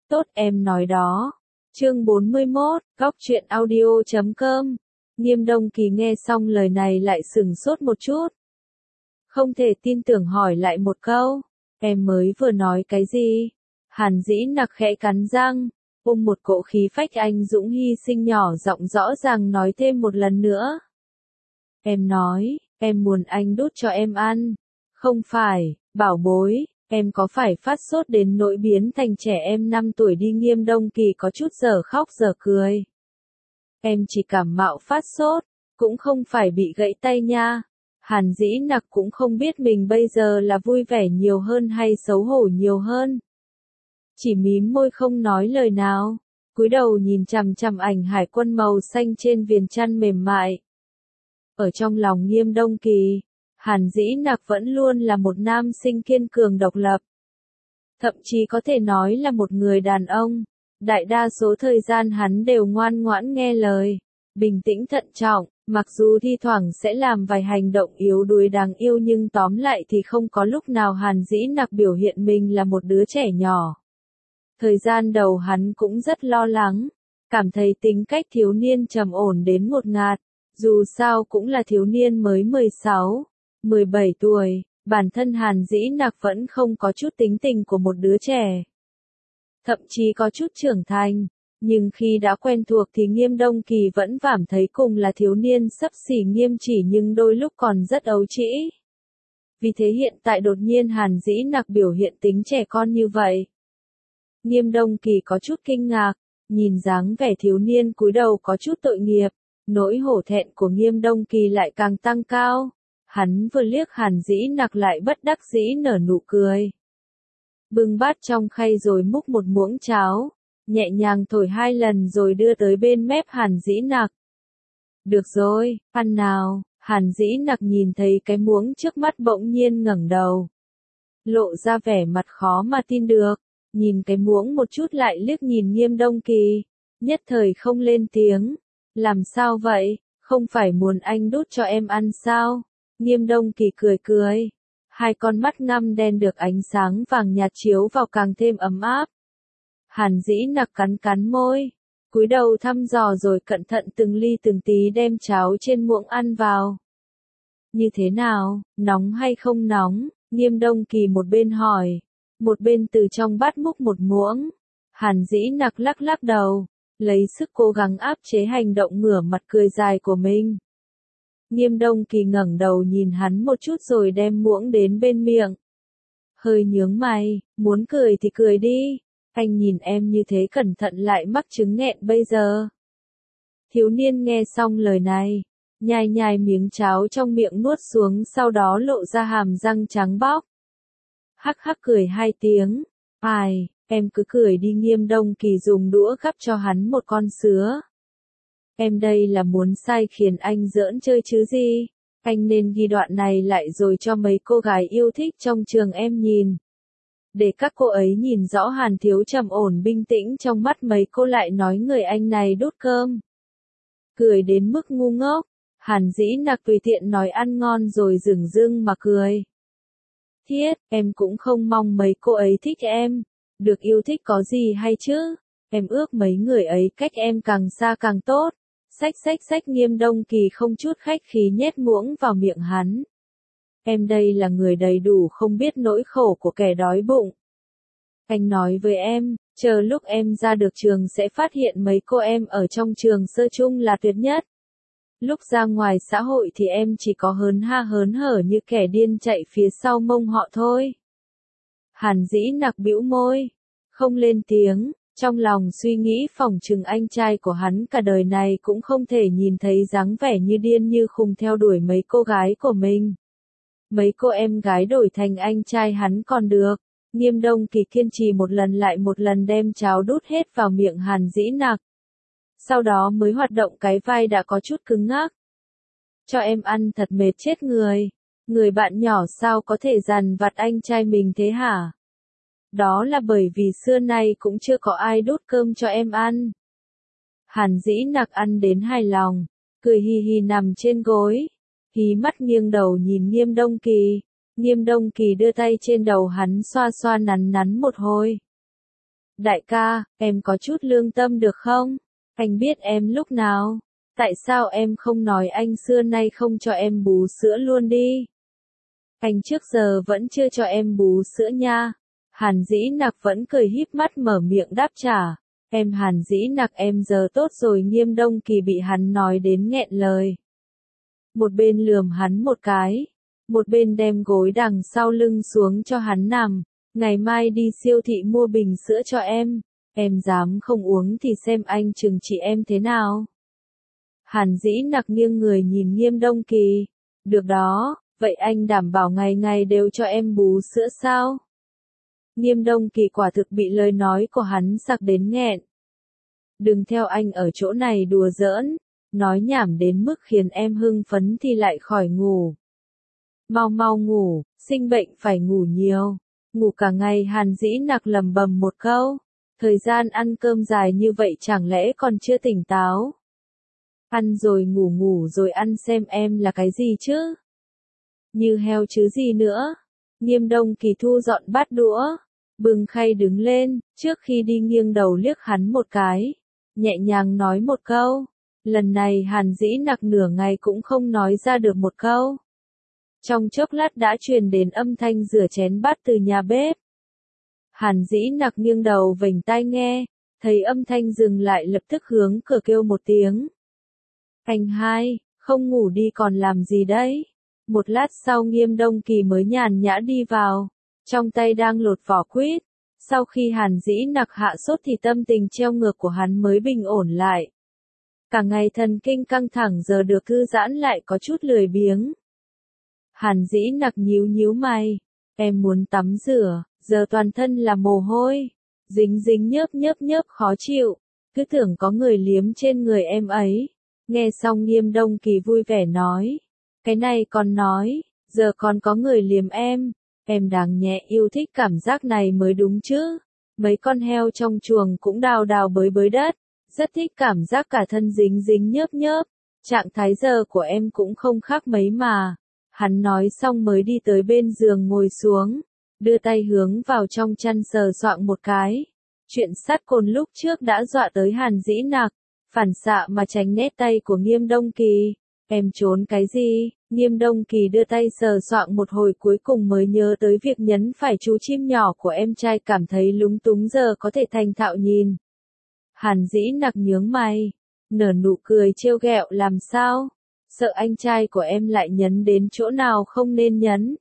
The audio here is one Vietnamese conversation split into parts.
Tốt em nói đó. Chương 41, Góc truyện audio.com. Nghiêm Đông Kỳ nghe xong lời này lại sửng sốt một chút. Không thể tin tưởng hỏi lại một câu. Em mới vừa nói cái gì? Hàn Dĩ Nặc khẽ cắn răng, ôm một cỗ khí phách anh dũng hy sinh nhỏ giọng rõ ràng nói thêm một lần nữa. Em nói, em muốn anh đút cho em ăn. Không phải, bảo bối, em có phải phát sốt đến nỗi biến thành trẻ em 5 tuổi đi? Nghiêm Đông Kỳ có chút giờ khóc giờ cười. Em chỉ cảm mạo phát sốt, cũng không phải bị gãy tay nha. Hàn Dĩ Nặc cũng không biết mình bây giờ là vui vẻ nhiều hơn hay xấu hổ nhiều hơn. Chỉ mím môi không nói lời nào, cúi đầu nhìn chằm chằm ảnh hải quân màu xanh trên viền chăn mềm mại. Ở trong lòng Nghiêm Đông Kỳ, Hàn Dĩ Nặc vẫn luôn là một nam sinh kiên cường độc lập. Thậm chí có thể nói là một người đàn ông. Đại đa số thời gian hắn đều ngoan ngoãn nghe lời, bình tĩnh thận trọng, mặc dù thi thoảng sẽ làm vài hành động yếu đuối đáng yêu nhưng tóm lại thì không có lúc nào Hàn Dĩ Nặc biểu hiện mình là một đứa trẻ nhỏ. Thời gian đầu hắn cũng rất lo lắng, cảm thấy tính cách thiếu niên trầm ổn đến ngột ngạt, dù sao cũng là thiếu niên mới 16, 17 tuổi, bản thân Hàn Dĩ Nặc vẫn không có chút tính tình của một đứa trẻ. Thậm chí có chút trưởng thành, nhưng khi đã quen thuộc thì Nghiêm Đông Kỳ vẫn cảm thấy cùng là thiếu niên xấp xỉ nghiêm chỉ nhưng đôi lúc còn rất ấu trĩ. Vì thế hiện tại đột nhiên Hàn Dĩ Nặc biểu hiện tính trẻ con như vậy. Nghiêm Đông Kỳ có chút kinh ngạc, nhìn dáng vẻ thiếu niên cúi đầu có chút tội nghiệp, nỗi hổ thẹn của Nghiêm Đông Kỳ lại càng tăng cao. Hắn vừa liếc Hàn Dĩ Nặc lại bất đắc dĩ nở nụ cười. Bưng bát trong khay rồi múc một muỗng cháo, nhẹ nhàng thổi 2 lần rồi đưa tới bên mép Hàn Dĩ Nặc. Được rồi, ăn nào. Hàn Dĩ Nặc nhìn thấy cái muỗng trước mắt bỗng nhiên ngẩng đầu, lộ ra vẻ mặt khó mà tin được, nhìn cái muỗng một chút lại liếc nhìn Nghiêm Đông Kỳ, nhất thời không lên tiếng. Làm sao vậy, không phải muốn anh đút cho em ăn sao? Nghiêm Đông Kỳ cười cười. Hai con mắt ngăm đen được ánh sáng vàng nhạt chiếu vào càng thêm ấm áp. Hàn Dĩ Nặc cắn cắn môi, cúi đầu thăm dò rồi cẩn thận từng ly từng tí đem cháo trên muỗng ăn vào. Như thế nào, nóng hay không nóng? Nghiêm Đông Kỳ một bên hỏi, một bên từ trong bát múc một muỗng. Hàn Dĩ Nặc lắc lắc đầu, lấy sức cố gắng áp chế hành động ngửa mặt cười dài của mình. Nghiêm Đông Kỳ ngẩng đầu nhìn hắn một chút rồi đem muỗng đến bên miệng. Hơi nhướng mày, muốn cười thì cười đi, anh nhìn em như thế cẩn thận lại mắc chứng nghẹn bây giờ. Thiếu niên nghe xong lời này, nhai nhai miếng cháo trong miệng nuốt xuống sau đó lộ ra hàm răng trắng bóc. Hắc hắc cười 2 tiếng, ai, em cứ cười đi. Nghiêm Đông Kỳ dùng đũa gắp cho hắn một con sứa. Em đây là muốn sai khiến anh giỡn chơi chứ gì, anh nên ghi đoạn này lại rồi cho mấy cô gái yêu thích trong trường em nhìn. Để các cô ấy nhìn rõ Hàn thiếu trầm ổn bình tĩnh trong mắt mấy cô lại nói người anh này đút cơm. Cười đến mức ngu ngốc, Hàn Dĩ Nặc tùy tiện nói ăn ngon rồi dửng dưng mà cười. Thiết, em cũng không mong mấy cô ấy thích em, được yêu thích có gì hay chứ, em ước mấy người ấy cách em càng xa càng tốt. Xách. Nghiêm Đông Kỳ không chút khách khí nhét muỗng vào miệng hắn. Em đây là người đầy đủ không biết nỗi khổ của kẻ đói bụng. Anh nói với em, chờ lúc em ra được trường sẽ phát hiện mấy cô em ở trong trường sơ chung là tuyệt nhất. Lúc ra ngoài xã hội thì em chỉ có hớn ha hớn hở như kẻ điên chạy phía sau mông họ thôi. Hàn Dĩ Nặc bĩu môi, không lên tiếng. Trong lòng suy nghĩ phỏng chừng anh trai của hắn cả đời này cũng không thể nhìn thấy dáng vẻ như điên như khùng theo đuổi mấy cô gái của mình. Mấy cô em gái đổi thành anh trai hắn còn được. Nghiêm Đông Kỳ kiên trì một lần lại một lần đem cháo đút hết vào miệng Hàn Dĩ Nặc. Sau đó mới hoạt động cái vai đã có chút cứng ngắc. Cho em ăn thật mệt chết người. Người bạn nhỏ sao có thể dằn vặt anh trai mình thế hả? Đó là bởi vì xưa nay cũng chưa có ai đút cơm cho em ăn. Hàn Dĩ Nặc ăn đến hài lòng, cười hì hì nằm trên gối, hí mắt nghiêng đầu nhìn Nghiêm Đông Kỳ. Nghiêm Đông Kỳ đưa tay trên đầu hắn xoa xoa nắn nắn một hồi. Đại ca, em có chút lương tâm được không? Anh biết em lúc nào. Tại sao em không nói anh xưa nay không cho em bú sữa luôn đi? Anh trước giờ vẫn chưa cho em bú sữa nha. Hàn Dĩ Nặc vẫn cười híp mắt mở miệng đáp trả. Em Hàn Dĩ Nặc em giờ tốt rồi. Nghiêm Đông Kỳ bị hắn nói đến nghẹn lời. Một bên lườm hắn một cái, một bên đem gối đằng sau lưng xuống cho hắn nằm. Ngày mai đi siêu thị mua bình sữa cho em dám không uống thì xem anh trừng trị em thế nào. Hàn Dĩ Nặc nghiêng người nhìn Nghiêm Đông Kỳ. Được đó, vậy anh đảm bảo ngày ngày đều cho em bú sữa sao? Nghiêm Đông Kỳ quả thực bị lời nói của hắn sặc đến nghẹn. Đừng theo anh ở chỗ này đùa giỡn, nói nhảm đến mức khiến em hưng phấn thì lại khỏi ngủ. Mau mau ngủ, sinh bệnh phải ngủ nhiều. Ngủ cả ngày. Hàn Dĩ Nặc lẩm bẩm một câu. Thời gian ăn cơm dài như vậy chẳng lẽ còn chưa tỉnh táo? Ăn rồi ngủ, ngủ rồi ăn xem em là cái gì chứ? Như heo chứ gì nữa? Nghiêm Đông Kỳ thu dọn bát đũa, bưng khay đứng lên, trước khi đi nghiêng đầu liếc hắn một cái, nhẹ nhàng nói một câu. Lần này Hàn Dĩ Nặc nửa ngày cũng không nói ra được một câu. Trong chốc lát đã truyền đến âm thanh rửa chén bát từ nhà bếp. Hàn Dĩ Nặc nghiêng đầu vểnh tai nghe, thấy âm thanh dừng lại lập tức hướng cửa kêu một tiếng. Anh hai, không ngủ đi còn làm gì đấy? Một lát sau Nghiêm Đông Kỳ mới nhàn nhã đi vào, trong tay đang lột vỏ quýt. Sau khi Hàn Dĩ Nặc hạ sốt thì tâm tình treo ngược của hắn mới bình ổn lại. Cả ngày thần kinh căng thẳng giờ được thư giãn lại có chút lười biếng. Hàn Dĩ Nặc nhíu nhíu mày, em muốn tắm rửa, giờ toàn thân là mồ hôi, dính dính nhớp khó chịu, cứ tưởng có người liếm trên người em ấy. Nghe xong Nghiêm Đông Kỳ vui vẻ nói, cái này còn nói, giờ còn có người liếm em đáng nhẹ yêu thích cảm giác này mới đúng chứ. Mấy con heo trong chuồng cũng đào đào bới đất, rất thích cảm giác cả thân dính dính nhớp. Trạng thái giờ của em cũng không khác mấy mà. Hắn nói xong mới đi tới bên giường ngồi xuống, đưa tay hướng vào trong chăn sờ soạng một cái. Chuyện sát côn lúc trước đã dọa tới Hàn Dĩ Nặc, phản xạ mà tránh né tay của Nghiêm Đông Kỳ. Em trốn cái gì? Nghiêm Đông Kỳ đưa tay sờ soạng một hồi cuối cùng mới nhớ tới việc nhấn phải chú chim nhỏ của em trai, cảm thấy lúng túng giờ có thể thành thạo nhìn. Hàn Dĩ Nặc nhướng mày, nở nụ cười trêu ghẹo làm sao? Sợ anh trai của em lại nhấn đến chỗ nào không nên nhấn.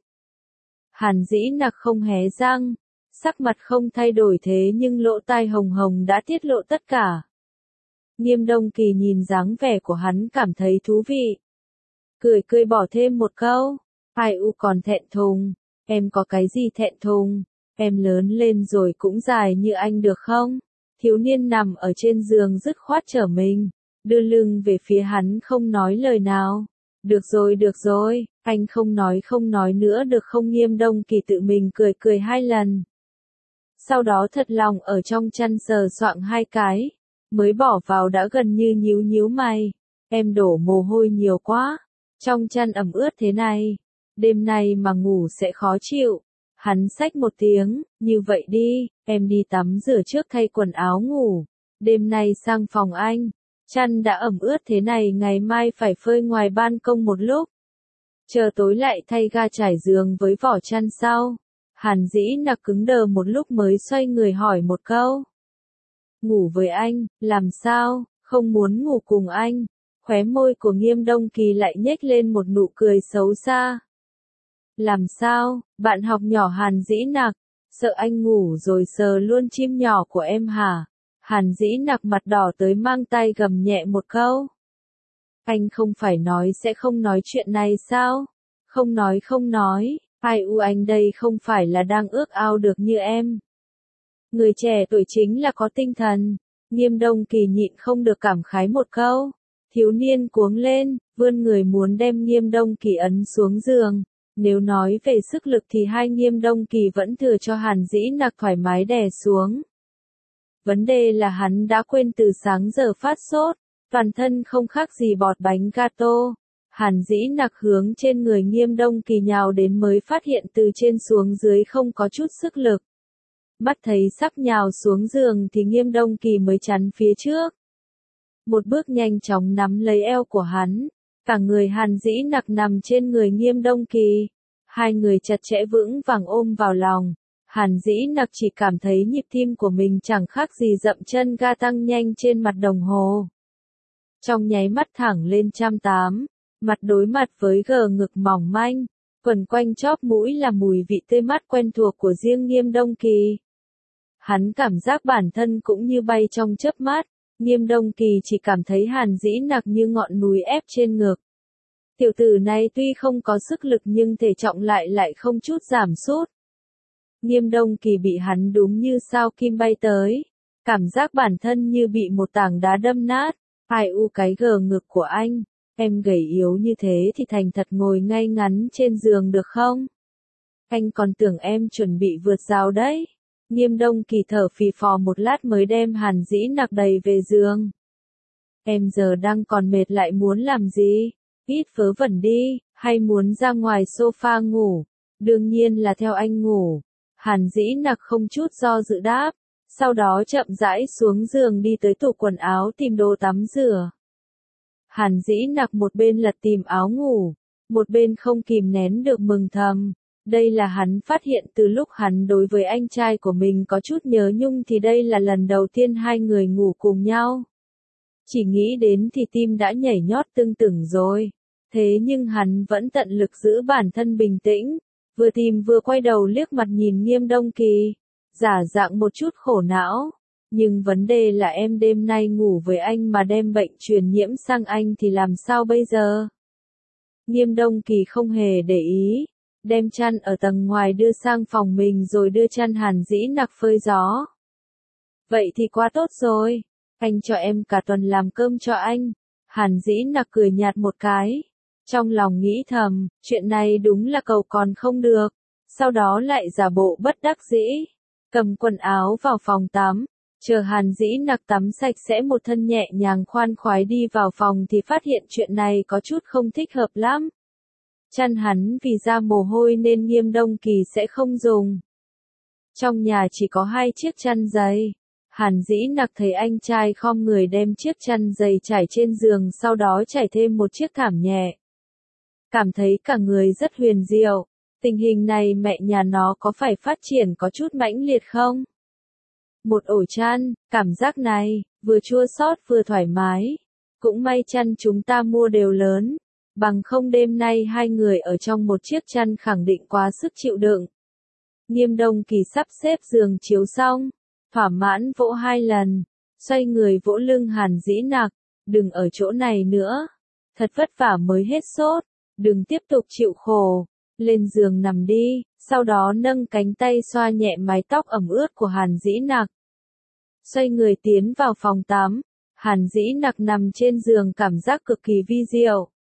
Hàn Dĩ Nặc không hé răng, sắc mặt không thay đổi thế nhưng lỗ tai hồng hồng đã tiết lộ tất cả. Nghiêm Đông Kỳ nhìn dáng vẻ của hắn cảm thấy thú vị. Cười bỏ thêm một câu, ai u còn thẹn thùng, em có cái gì thẹn thùng, em lớn lên rồi cũng dài như anh được không? Thiếu niên nằm ở trên giường dứt khoát trở mình, đưa lưng về phía hắn không nói lời nào. Được rồi, anh không nói nữa được không? Nghiêm Đông Kỳ tự mình cười hai lần. Sau đó thật lòng ở trong chăn sờ soạng hai cái, mới bỏ vào đã gần như nhíu mày. Em đổ mồ hôi nhiều quá, trong chăn ẩm ướt thế này, đêm nay mà ngủ sẽ khó chịu. Hắn xách một tiếng, như vậy đi, em đi tắm rửa trước thay quần áo ngủ, đêm nay sang phòng anh. Chăn đã ẩm ướt thế này ngày mai phải phơi ngoài ban công một lúc. Chờ tối lại thay ga trải giường với vỏ chăn sau. Hàn Dĩ Nặc cứng đờ một lúc mới xoay người hỏi một câu. Ngủ với anh, làm sao, không muốn ngủ cùng anh? Khóe môi của Nghiêm Đông Kỳ lại nhếch lên một nụ cười xấu xa. Làm sao, bạn học nhỏ Hàn Dĩ Nặc, sợ anh ngủ rồi sờ luôn chim nhỏ của em hả? Hàn Dĩ Nặc mặt đỏ tới mang tay gầm nhẹ một câu. Anh không phải nói sẽ không nói chuyện này sao? Không nói, ai u anh đây không phải là đang ước ao được như em. Người trẻ tuổi chính là có tinh thần. Nghiêm Đông Kỳ nhịn không được cảm khái một câu. Thiếu niên cuống lên, vươn người muốn đem Nghiêm Đông Kỳ ấn xuống giường. Nếu nói về sức lực thì hai Nghiêm Đông Kỳ vẫn thừa cho Hàn Dĩ Nặc thoải mái đè xuống. Vấn đề là hắn đã quên từ sáng giờ phát sốt, toàn thân không khác gì bọt bánh gato. Hàn Dĩ Nặc hướng trên người Nghiêm Đông Kỳ nhào đến mới phát hiện từ trên xuống dưới không có chút sức lực. Mắt thấy sắp nhào xuống giường thì Nghiêm Đông Kỳ mới chắn phía trước. Một bước nhanh chóng nắm lấy eo của hắn, cả người Hàn Dĩ Nặc nằm trên người Nghiêm Đông Kỳ. Hai người chặt chẽ vững vàng ôm vào lòng. Hàn Dĩ Nặc chỉ cảm thấy nhịp tim của mình chẳng khác gì dậm chân ga tăng nhanh trên mặt đồng hồ. Trong nháy mắt thẳng lên 180, mặt đối mặt với gờ ngực mỏng manh, quần quanh chóp mũi là mùi vị tươi mát quen thuộc của riêng Nghiêm Đông Kỳ. Hắn cảm giác bản thân cũng như bay trong chớp mắt, Nghiêm Đông Kỳ chỉ cảm thấy Hàn Dĩ Nặc như ngọn núi ép trên ngực. Tiểu tử này tuy không có sức lực nhưng thể trọng lại không chút giảm sút. Nghiêm Đông Kỳ bị hắn đúng như sao kim bay tới, cảm giác bản thân như bị một tảng đá đâm nát. Ai u cái gờ ngực của anh, em gầy yếu như thế thì thành thật ngồi ngay ngắn trên giường được không? Anh còn tưởng em chuẩn bị vượt rào đấy. Nghiêm Đông Kỳ thở phì phò một lát mới đem Hàn Dĩ Nặc đầy về giường. Em giờ đang còn mệt lại muốn làm gì? Ít vớ vẩn đi, hay muốn ra ngoài sofa ngủ? Đương nhiên là theo anh ngủ. Hàn Dĩ Nặc không chút do dự đáp. Sau đó chậm rãi xuống giường đi tới tủ quần áo tìm đồ tắm rửa. Hàn Dĩ Nặc một bên lật tìm áo ngủ, một bên không kìm nén được mừng thầm. Đây là hắn phát hiện từ lúc hắn đối với anh trai của mình có chút nhớ nhung thì đây là lần đầu tiên hai người ngủ cùng nhau. Chỉ nghĩ đến thì tim đã nhảy nhót tưng tửng rồi. Thế nhưng hắn vẫn tận lực giữ bản thân bình tĩnh, vừa tìm vừa quay đầu liếc mặt nhìn Nghiêm Đông Kỳ. Giả dạng một chút khổ não, nhưng vấn đề là em đêm nay ngủ với anh mà đem bệnh truyền nhiễm sang anh thì làm sao bây giờ? Nghiêm Đông Kỳ không hề để ý, đem chăn ở tầng ngoài đưa sang phòng mình rồi đưa chăn Hàn Dĩ Nặc phơi gió. Vậy thì quá tốt rồi, anh cho em cả tuần làm cơm cho anh. Hàn Dĩ Nặc cười nhạt một cái, trong lòng nghĩ thầm, chuyện này đúng là cầu còn không được, sau đó lại giả bộ bất đắc dĩ. Cầm quần áo vào phòng tắm, chờ Hàn Dĩ Nặc tắm sạch sẽ một thân nhẹ nhàng khoan khoái đi vào phòng thì phát hiện chuyện này có chút không thích hợp lắm. Chăn hắn vì ra mồ hôi nên Nghiêm Đông Kỳ sẽ không dùng. Trong nhà chỉ có 2 chiếc chăn dày. Hàn Dĩ Nặc thấy anh trai khom người đem chiếc chăn dày trải trên giường sau đó trải thêm một chiếc thảm nhẹ. Cảm thấy cả người rất huyền diệu. Tình hình này mẹ nhà nó có phải phát triển có chút mãnh liệt không? Một ổ chăn, cảm giác này, vừa chua xót vừa thoải mái. Cũng may chăn chúng ta mua đều lớn, bằng không đêm nay hai người ở trong một chiếc chăn khẳng định quá sức chịu đựng. Nghiêm Đông Kỳ sắp xếp giường chiếu xong, thỏa mãn vỗ 2 lần, xoay người vỗ lưng Hàn Dĩ Nặc, đừng ở chỗ này nữa, thật vất vả mới hết sốt, đừng tiếp tục chịu khổ. Lên giường nằm đi, sau đó nâng cánh tay xoa nhẹ mái tóc ẩm ướt của Hàn Dĩ Nặc. Xoay người tiến vào phòng tắm, Hàn Dĩ Nặc nằm trên giường cảm giác cực kỳ vi diệu.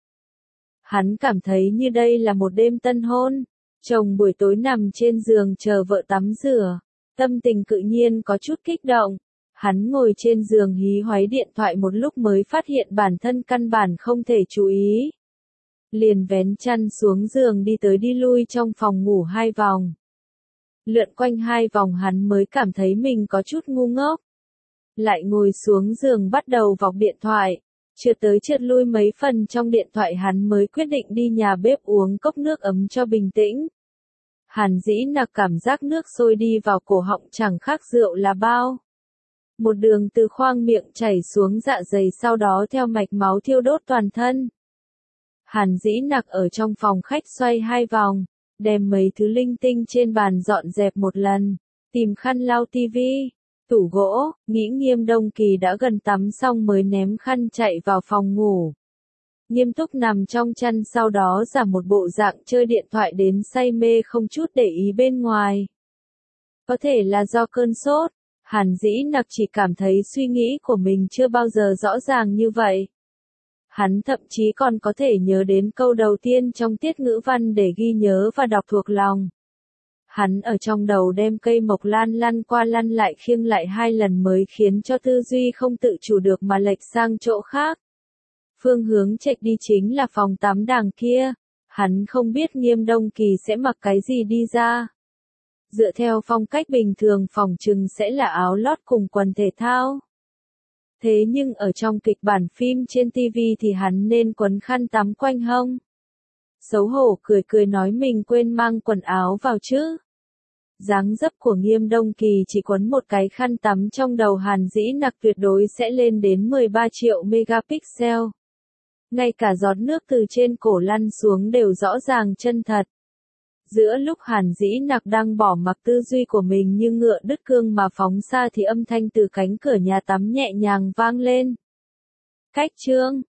Hắn cảm thấy như đây là một đêm tân hôn, chồng buổi tối nằm trên giường chờ vợ tắm rửa, tâm tình tự nhiên có chút kích động. Hắn ngồi trên giường hí hoáy điện thoại một lúc mới phát hiện bản thân căn bản không thể chú ý. Liền vén chăn xuống giường đi tới đi lui trong phòng ngủ 2 vòng. Lượn quanh 2 vòng hắn mới cảm thấy mình có chút ngu ngốc. Lại ngồi xuống giường bắt đầu vọc điện thoại. Trượt tới trượt lui mấy phần trong điện thoại hắn mới quyết định đi nhà bếp uống cốc nước ấm cho bình tĩnh. Hàn Dĩ Nặc cảm giác nước sôi đi vào cổ họng chẳng khác rượu là bao. Một đường từ khoang miệng chảy xuống dạ dày sau đó theo mạch máu thiêu đốt toàn thân. Hàn Dĩ Nặc ở trong phòng khách xoay 2 vòng, đem mấy thứ linh tinh trên bàn dọn dẹp một lần, tìm khăn lau tivi, tủ gỗ, nghĩ Nghiêm Đông Kỳ đã gần tắm xong mới ném khăn chạy vào phòng ngủ. Nghiêm túc nằm trong chăn sau đó giả một bộ dạng chơi điện thoại đến say mê không chút để ý bên ngoài. Có thể là do cơn sốt, Hàn Dĩ Nặc chỉ cảm thấy suy nghĩ của mình chưa bao giờ rõ ràng như vậy. Hắn thậm chí còn có thể nhớ đến câu đầu tiên trong tiết ngữ văn để ghi nhớ và đọc thuộc lòng. Hắn ở trong đầu đem cây mộc lan lăn qua lăn lại khiêng lại 2 lần mới khiến cho tư duy không tự chủ được mà lệch sang chỗ khác. Phương hướng chệch đi chính là phòng tắm đằng kia. Hắn không biết Nghiêm Đông Kỳ sẽ mặc cái gì đi ra. Dựa theo phong cách bình thường phỏng chừng sẽ là áo lót cùng quần thể thao. Thế nhưng ở trong kịch bản phim trên TV thì hắn nên quấn khăn tắm quanh hông. Xấu hổ cười cười nói mình quên mang quần áo vào chứ. Dáng dấp của Nghiêm Đông Kỳ chỉ quấn một cái khăn tắm trong đầu Hàn Dĩ Nặc tuyệt đối sẽ lên đến 13 triệu megapixel. Ngay cả giọt nước từ trên cổ lăn xuống đều rõ ràng chân thật. Giữa lúc Hàn Dĩ Nặc đang bỏ mặc tư duy của mình như ngựa đứt cương mà phóng xa thì âm thanh từ cánh cửa nhà tắm nhẹ nhàng vang lên. Khách trương,